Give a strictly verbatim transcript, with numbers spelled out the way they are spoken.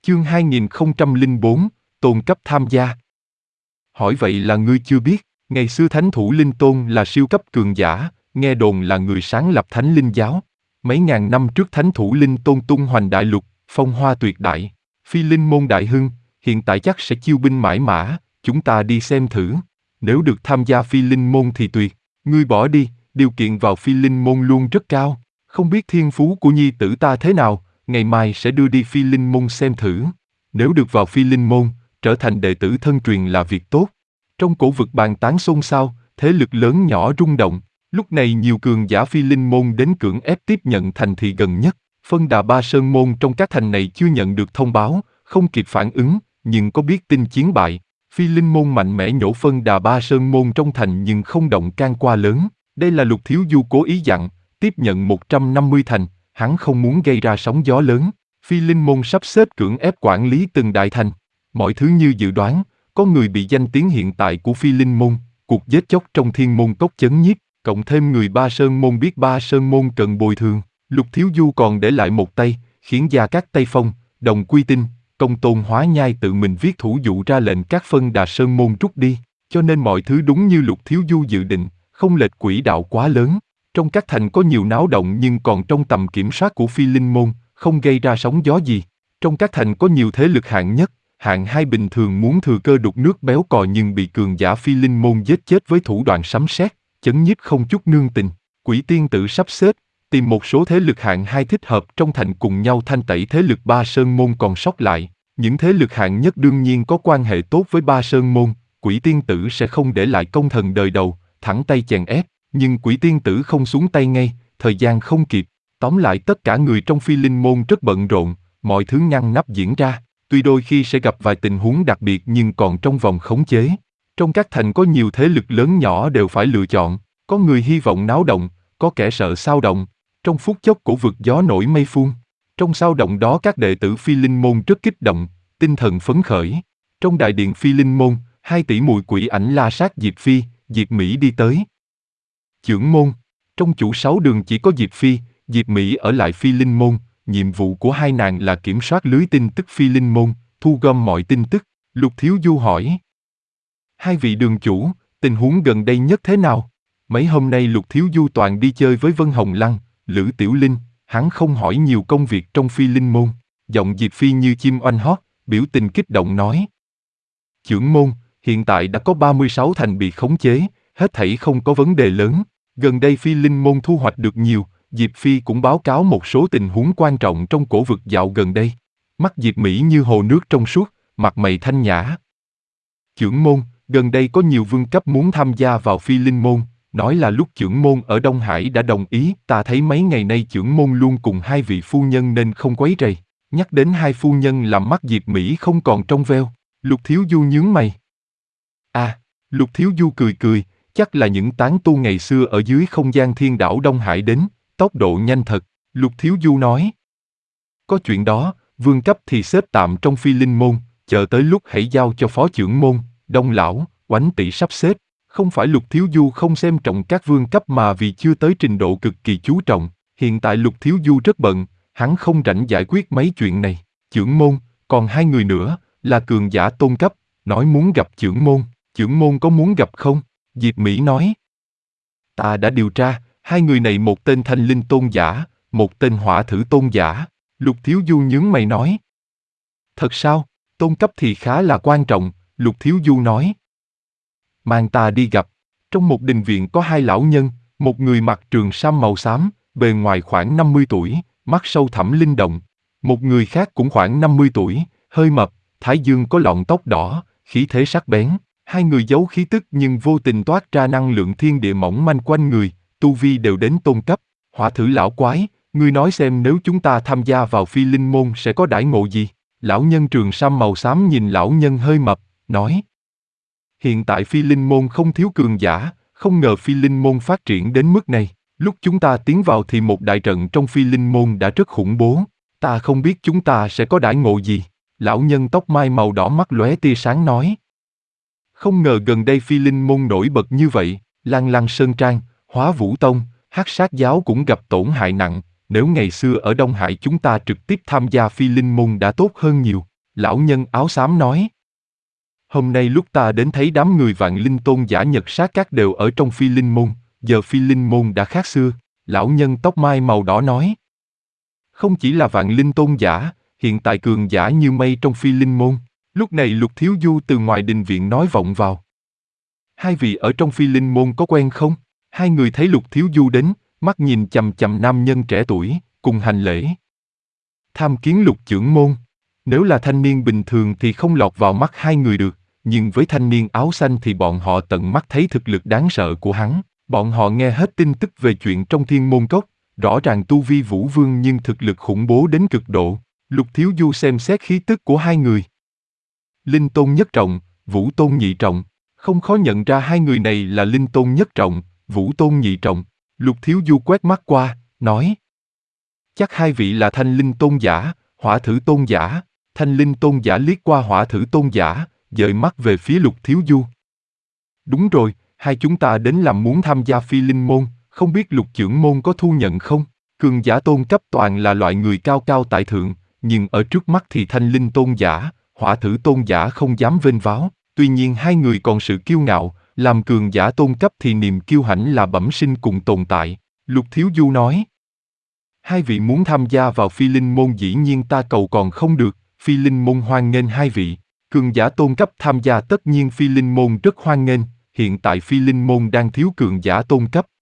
Chương hai nghìn không trăm lẻ bốn, Tôn cấp tham gia. Hỏi vậy là ngươi chưa biết, ngày xưa Thánh Thủ Linh Tôn là siêu cấp cường giả, nghe đồn là người sáng lập Thánh Linh Giáo. Mấy ngàn năm trước Thánh Thủ Linh Tôn tung hoành đại lục, phong hoa tuyệt đại, Phi Linh môn đại hưng, hiện tại chắc sẽ chiêu binh mãi mã, chúng ta đi xem thử. Nếu được tham gia Phi Linh môn thì tuyệt, ngươi bỏ đi, điều kiện vào Phi Linh môn luôn rất cao, không biết thiên phú của nhi tử ta thế nào, ngày mai sẽ đưa đi Phi Linh môn xem thử. Nếu được vào Phi Linh môn, trở thành đệ tử thân truyền là việc tốt. Trong cổ vực bàn tán xôn xao, thế lực lớn nhỏ rung động. Lúc này nhiều cường giả Phi Linh môn đến cưỡng ép tiếp nhận thành thị gần nhất. Phân Đà Ba Sơn môn trong các thành này chưa nhận được thông báo, không kịp phản ứng, nhưng có biết tin chiến bại. Phi Linh môn mạnh mẽ nhổ Phân Đà Ba Sơn môn trong thành nhưng không động can qua lớn. Đây là Lục Thiếu Du cố ý dặn, tiếp nhận một trăm năm mươi thành, hắn không muốn gây ra sóng gió lớn. Phi Linh môn sắp xếp cưỡng ép quản lý từng đại thành. Mọi thứ như dự đoán, có người bị danh tiếng hiện tại của Phi Linh môn, cuộc giết chóc trong Thiên Môn Cốc chấn nhiếp, cộng thêm người Ba Sơn môn biết Ba Sơn môn cần bồi thường. Lục Thiếu Du còn để lại một tay, khiến Gia Cát Tây Phong, Đồng Quy Tinh, Công Tôn Hóa Nhai tự mình viết thủ dụ ra lệnh các Phân Đà Sơn môn rút đi, cho nên mọi thứ đúng như Lục Thiếu Du dự định, không lệch quỹ đạo quá lớn. Trong các thành có nhiều náo động nhưng còn trong tầm kiểm soát của Phi Linh môn, không gây ra sóng gió gì. Trong các thành có nhiều thế lực hạng nhất, hạng hai bình thường muốn thừa cơ đục nước béo cò nhưng bị cường giả Phi Linh môn giết chết với thủ đoạn sấm sét, chấn nhiếp không chút nương tình. Quỷ Tiên tự sắp xếp, tìm một số thế lực hạng hai thích hợp trong thành cùng nhau thanh tẩy thế lực Ba Sơn môn còn sót lại. Những thế lực hạng nhất đương nhiên có quan hệ tốt với Ba Sơn môn, Quỷ Tiên tử sẽ không để lại công thần đời đầu, thẳng tay chèn ép, nhưng Quỷ Tiên tử không xuống tay ngay, thời gian không kịp. Tóm lại tất cả người trong Phi Linh môn rất bận rộn, mọi thứ ngăn nắp diễn ra, tuy đôi khi sẽ gặp vài tình huống đặc biệt nhưng còn trong vòng khống chế. Trong các thành có nhiều thế lực lớn nhỏ đều phải lựa chọn, có người hy vọng náo động, có kẻ sợ sao động. Trong phút chốc cổ vực gió nổi mây phun. Trong sao động đó các đệ tử Phi Linh môn rất kích động, tinh thần phấn khởi. Trong đại điện Phi Linh môn, hai tỷ muội Quỷ Ảnh La Sát Diệp Phi, Diệp Mỹ đi tới. Chưởng môn, trong chủ sáu đường chỉ có Diệp Phi, Diệp Mỹ ở lại Phi Linh môn, nhiệm vụ của hai nàng là kiểm soát lưới tin tức Phi Linh môn, thu gom mọi tin tức. Lục Thiếu Du hỏi. Hai vị đường chủ, tình huống gần đây nhất thế nào? Mấy hôm nay Lục Thiếu Du toàn đi chơi với Vân Hồng Lăng, Lữ Tiểu Linh, hắn không hỏi nhiều công việc trong Phi Linh môn. Giọng Diệp Phi như chim oanh hót, biểu tình kích động nói. Chưởng môn, hiện tại đã có ba mươi sáu thành bị khống chế, hết thảy không có vấn đề lớn. Gần đây Phi Linh môn thu hoạch được nhiều, Diệp Phi cũng báo cáo một số tình huống quan trọng trong cổ vực dạo gần đây. Mắt Diệp Mỹ như hồ nước trong suốt, mặt mày thanh nhã. Chưởng môn, gần đây có nhiều vương cấp muốn tham gia vào Phi Linh môn, nói là lúc chưởng môn ở Đông Hải đã đồng ý, ta thấy mấy ngày nay chưởng môn luôn cùng hai vị phu nhân nên không quấy rầy. Nhắc đến hai phu nhân làm mắt Diệp Mỹ không còn trong veo. Lục Thiếu Du nhướng mày. À, Lục Thiếu Du cười cười, chắc là những tán tu ngày xưa ở dưới không gian thiên đảo Đông Hải đến, tốc độ nhanh thật. Lục Thiếu Du nói. Có chuyện đó, vương cấp thì xếp tạm trong Phi Linh môn, chờ tới lúc hãy giao cho phó chưởng môn, Đông lão, Oánh tỷ sắp xếp. Không phải Lục Thiếu Du không xem trọng các vương cấp mà vì chưa tới trình độ cực kỳ chú trọng. Hiện tại Lục Thiếu Du rất bận, hắn không rảnh giải quyết mấy chuyện này. Chưởng môn, còn hai người nữa, là cường giả tôn cấp, nói muốn gặp chưởng môn. Chưởng môn có muốn gặp không? Diệp Mỹ nói. Ta đã điều tra, hai người này một tên Thanh Linh tôn giả, một tên Hỏa Thử tôn giả. Lục Thiếu Du nhướng mày nói. Thật sao? Tôn cấp thì khá là quan trọng, Lục Thiếu Du nói. Mang ta đi gặp. Trong một đình viện có hai lão nhân, một người mặc trường sam màu xám, bề ngoài khoảng năm mươi tuổi, mắt sâu thẳm linh động. Một người khác cũng khoảng năm mươi tuổi, hơi mập, thái dương có lọn tóc đỏ, khí thế sắc bén. Hai người giấu khí tức nhưng vô tình toát ra năng lượng thiên địa mỏng manh quanh người, tu vi đều đến tôn cấp. Hỏa Thử lão quái, ngươi nói xem nếu chúng ta tham gia vào Phi Linh môn sẽ có đãi ngộ gì? Lão nhân trường sam màu xám nhìn lão nhân hơi mập, nói. Hiện tại Phi Linh môn không thiếu cường giả, không ngờ Phi Linh môn phát triển đến mức này. Lúc chúng ta tiến vào thì một đại trận trong Phi Linh môn đã rất khủng bố. Ta không biết chúng ta sẽ có đãi ngộ gì. Lão nhân tóc mai màu đỏ mắt lóe tia sáng nói. Không ngờ gần đây Phi Linh môn nổi bật như vậy, Lan Lăng Sơn Trang, Hóa Vũ Tông, Hắc Sát giáo cũng gặp tổn hại nặng. Nếu ngày xưa ở Đông Hải chúng ta trực tiếp tham gia Phi Linh môn đã tốt hơn nhiều. Lão nhân áo xám nói. Hôm nay lúc ta đến thấy đám người vạn linh tôn giả Nhật Sát Các đều ở trong phi linh môn, giờ phi linh môn đã khác xưa, lão nhân tóc mai màu đỏ nói. Không chỉ là vạn linh tôn giả, hiện tại cường giả như mây trong phi linh môn. Lúc này Lục Thiếu Du từ ngoài đình viện nói vọng vào. Hai vị ở trong phi linh môn có quen không? Hai người thấy Lục Thiếu Du đến, mắt nhìn chằm chằm nam nhân trẻ tuổi, cùng hành lễ. Tham kiến Lục trưởng môn. Nếu là thanh niên bình thường thì không lọt vào mắt hai người được, nhưng với thanh niên áo xanh thì bọn họ tận mắt thấy thực lực đáng sợ của hắn. Bọn họ nghe hết tin tức về chuyện trong Thiên Môn Cốc, rõ ràng tu vi vũ vương nhưng thực lực khủng bố đến cực độ. Lục Thiếu Du xem xét khí tức của hai người. Linh tôn nhất trọng, vũ tôn nhị trọng. Không khó nhận ra hai người này là linh tôn nhất trọng, vũ tôn nhị trọng. Lục Thiếu Du quét mắt qua, nói. Chắc hai vị là thanh linh tôn giả, hỏa thử tôn giả. Thanh linh tôn giả liếc qua hỏa thử tôn giả, dời mắt về phía Lục Thiếu Du. Đúng rồi, hai chúng ta đến làm muốn tham gia phi linh môn, không biết Lục trưởng môn có thu nhận không? Cường giả tôn cấp toàn là loại người cao cao tại thượng, nhưng ở trước mắt thì thanh linh tôn giả, hỏa thử tôn giả không dám vênh váo. Tuy nhiên hai người còn sự kiêu ngạo, làm cường giả tôn cấp thì niềm kiêu hãnh là bẩm sinh cùng tồn tại. Lục Thiếu Du nói. Hai vị muốn tham gia vào phi linh môn dĩ nhiên ta cầu còn không được, phi linh môn hoan nghênh hai vị. Cường giả tôn cấp tham gia tất nhiên phi linh môn rất hoan nghênh, hiện tại phi linh môn đang thiếu cường giả tôn cấp,